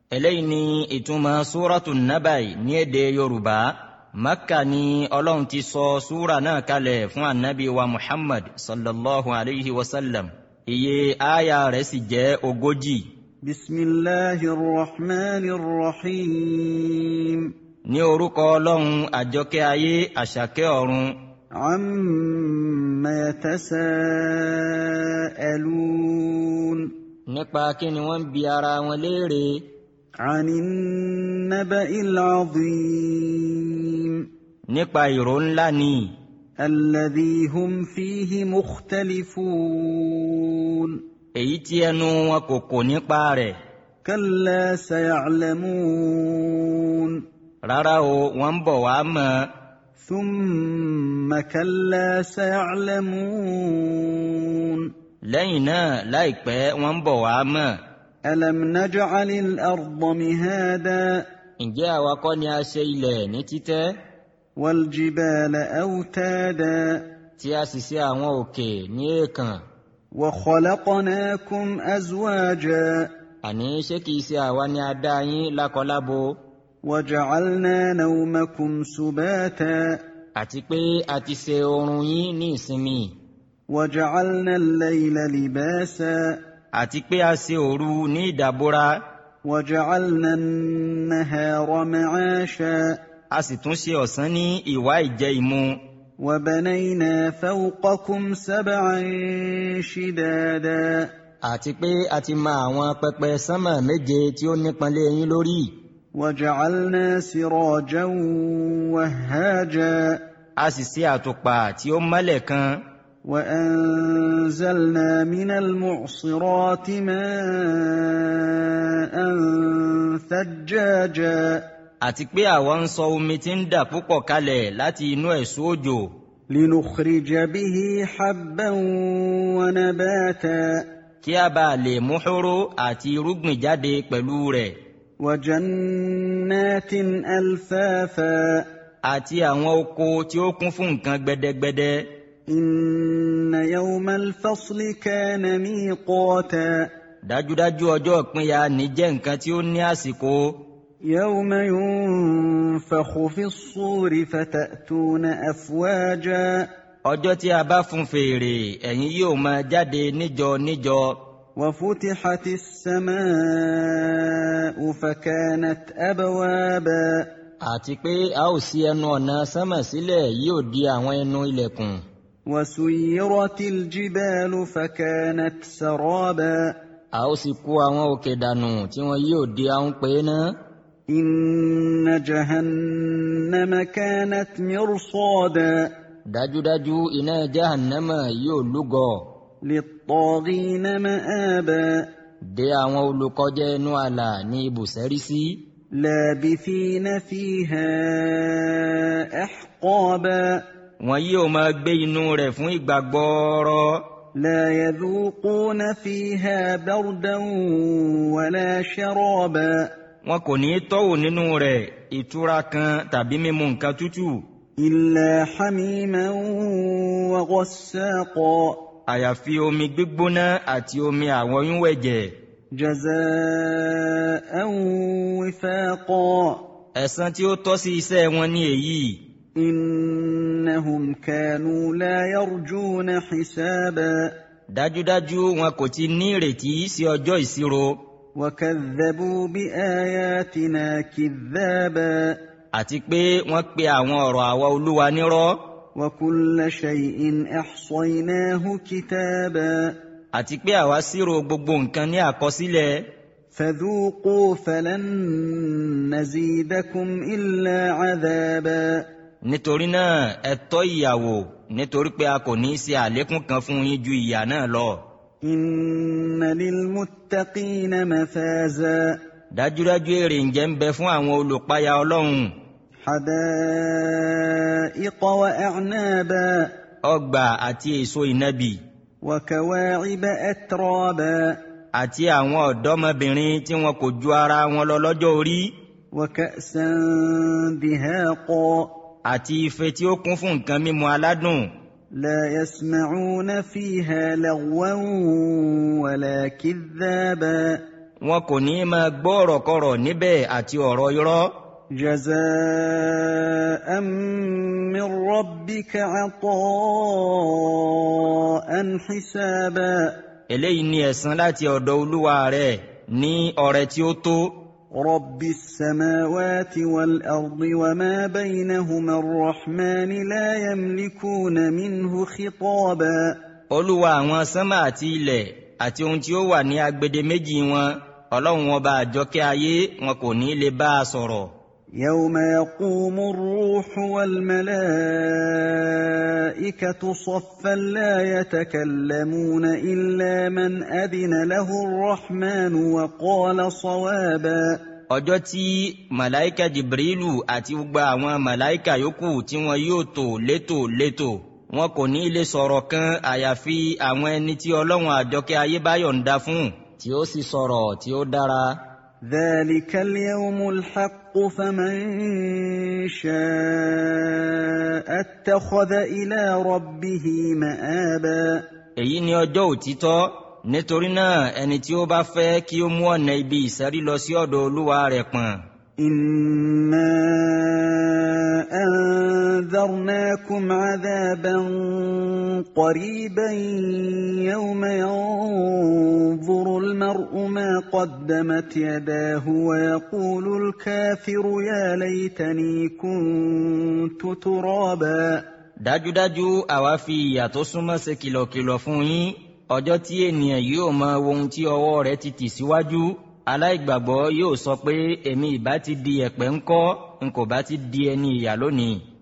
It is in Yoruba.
eléyìí ni ìtumọ̀ súratul Naba ní èdè Yorùbá. Makka ni Ọlọ́run ti sọ súra náà kalẹ̀ fún Ànábì wa Muhammad sallallahu alayhi wa sallam. Iye aya rẹ̀ sì jẹ́ 40. Bismillahir Rahmanir Rahim. Ní orúkọ Ọlọ́run àjọkẹ́ ayé àṣàkẹ́ ọ̀run. Amma yatasa'alun. Nípa kí ni wọ́n bi ara wọn léèrè. Anin naba'il azim. Nípa ìró ńlá ni. Alladhi hum fihi mukhtalifun. Èyí tí ẹnu wọn kò kò nípa rẹ̀. Kalla saya'lamun. Rárá o, wọ́n ń bọ̀ wá mọ̀. Thumma kalla saya'lamun. Lẹ́yìn náà láìpẹ́ wọ́n ń bọ̀ wá mọ̀. Alam naj'alil arda mihada. Ǹjẹ́ àwa kọ́ ni a ṣe ilẹ̀ ní títẹ́? Wal jibala awtada. Tí a sì ṣe àwọn òkè ní èèkàn. Wa khalaqnakum azwaja. Àní ṣé kìí ṣe àwa ni a dá yín lákọlábo? Wa ja'alna nawmakum subata. Àti pé a ti ṣe oorun yín ní ìsinmi. Wa ja'alna al-layla libasa. Àti pé a ṣe òru ní ìdàbora. Wa ja'alna an-nahara ma'asha. A sì tún ṣe ọ̀sán ní ìwá ìjẹ ìmu. Wa banayna fawqakum sab'an shidada. Àti pé a ti mọ àwọn pẹpẹ sánmà méje tí ó nípọn lé yín lórí. Wa ja'alna sirajan wahhaja. A sì ṣe àtùpà tí ó mọ́lẹ̀ kan. Wa anzalna minal mu'sirati ma'an thajjaja. Àti pé àwa ń sọ omi tí ń dà púpọ̀ kalẹ̀ láti inú ẹ̀sùn òjò. Linukhrija bihi habban wa nabata. Kí a bá lè mú hóró àti irúgbìn jáde pẹ̀lú rẹ̀. Wa jannatin alfafa. Àti àwọn oko tí ó kún fún nǹkan gbẹdẹgbẹdẹ. Inna yawmal fasli kana miqata. Dájúdájú ọjọ́ ìpínyà ní jẹ́ nǹkan tí ó ní àsìkò. Yawma yunfakhu fis-suri fatatuna afwaja. Ọjọ́ tí a bá fún fèrè ẹ̀yin yóò máa jáde níjọ níjọ. Wa futihatis samaa'u fakanat abwaba. Àti pé a ó ṣí ẹnu ọ̀nà sánmà sílẹ̀ yóò di àwọn ẹnu ilẹ̀kùn. Wa suyyiratil jibalu fakanat saraba. A ó sì kó àwọn òkè dànù tí wọn yóò di ahun pé náà. Inna jahannama kanat mirsada. Dájúdájú iná jahannama yóò lúgọ. Lit-taghina ma'aba. Dé àwọn olùkọjá ẹnu àlà ní ibùsẹ́rí sí. Labithina fiha ahqaba. Wọn yóò máa gbé inú rẹ̀ fún ìgbà gbọọrọ. La yadhuquna fiha bardan wala sharaba. Wọn kò ní tọ́wò nínú rẹ̀ ìtura kan tàbí mímu nǹkan tútù. Illa hamiman wa ghassaqa. Àyàfi omi gbígbóná àti omi àwọ̀yúnwẹ̀jẹ̀. Jaza'an wifaqa. Ẹ̀san tí ó tọ́ sí iṣẹ́ wọn ní èyí. Innahum kanu la yarjuna hisaba. Dájúdájú wọn kò ti ní ìrètí sí ọjọ́ ìṣirò. Wa kadhabu bi ayatina kidhaba. Àti pé wọ́n pe àwọn ọ̀rọ̀ àwa Olúwa nírọ́. Wa kulla shay'in ahsaynahu kitaba. Àti pé àwa ṣírò gbogbo nǹkan ní àkọsílẹ̀. Fadhuqu falan nazidakum illa adhaba. Nítorí náà ẹ tọ́ ìyàwó nítorí pé a kò ní í ṣe àlékún kan fún yín ju ìyà náà lọ. Inna lilmuttaqina mafaza. Dájúdájú èrè ń jẹ́ ń bẹ fún àwọn olùpáyà Ọlọ́run. Hadaiqa wa a'naba. Ọgbà àti èso ìnàbì. Wa kawa'iba atraba. Àti àwọn ọ̀dọ́mọbìnrin tí wọn kò ju ara wọn lọ lọ́jọ́ orí. Wa ka'san dihaqa. Àti ife tí ó kún fún nǹkan mímu aládùn. La yasma'una fiha lagwan wala kidhaba. wọn kò ní máa gbọ́ ọ̀rọ̀kọ̀rọ̀ níbẹ̀ àti ọ̀rọ̀ irọ́. جزاء من ربك عطاء حسابا. eléyìí ni ẹ̀san láti ọ̀dọ̀ Olúwa rẹ̀ ní ọrẹ tí ó tó. رب السماوات والأرض وما بينهما الرحمن لا يملكون منه خطابا. Olúwa àwọn sánmà àti ilẹ̀ àti ohun tí ó wà ní agbede méjì wọn, Ọlọ́run ọba àjọkẹ́ ayé, wọn kò ní lè bá a sọ̀rọ̀. يوم يقوم الروح والملائكة صفا لا يتكلمون إلا من أذن له الرحمن وقال صوابا. ọjọ́ tí màláíkà Jibrilu àti gbogbo àwọn màláíkà yòókù tí wọn yóò tò létò wọn kò ní lè sọ̀rọ̀ kan àyàfi àwọn ẹni tí Ọlọ́run àjọkẹ́ ayé bá yọ̀ǹda fún, tí ó sì sọ̀rọ̀ tí ó dára. ذلك اليوم الحق فمن شاء اتخذ إلى ربه مآبا. èyí ni ọjọ́ òtítọ́, nítorí náà ẹni tí ó bá fẹ́ kí ó mú ọ̀nà ibi ìsẹ́rí lọ sí ọ̀dọ̀ Olúwa rẹ̀ pọ̀n. إنا أنذرناكم عذابا قريبا يوم ينظر المرء ما قدمت يداه ويقول الكافر يا ليتني كنت ترابا. dájúdájú àwa fi ìyà tó súnmọ́ ṣe kìlọ̀kìlọ̀ fún yín, ọjọ́ tí ènìyàn yóò mọ ohun tí ọwọ́ rẹ̀ ti tì síwájú. aláìgbàgbọ́ yóò sọ pé èmi ìbá ti di ẹ̀pẹ̀ ńkọ́, n kò bá ti di ẹni ìyà lónìí.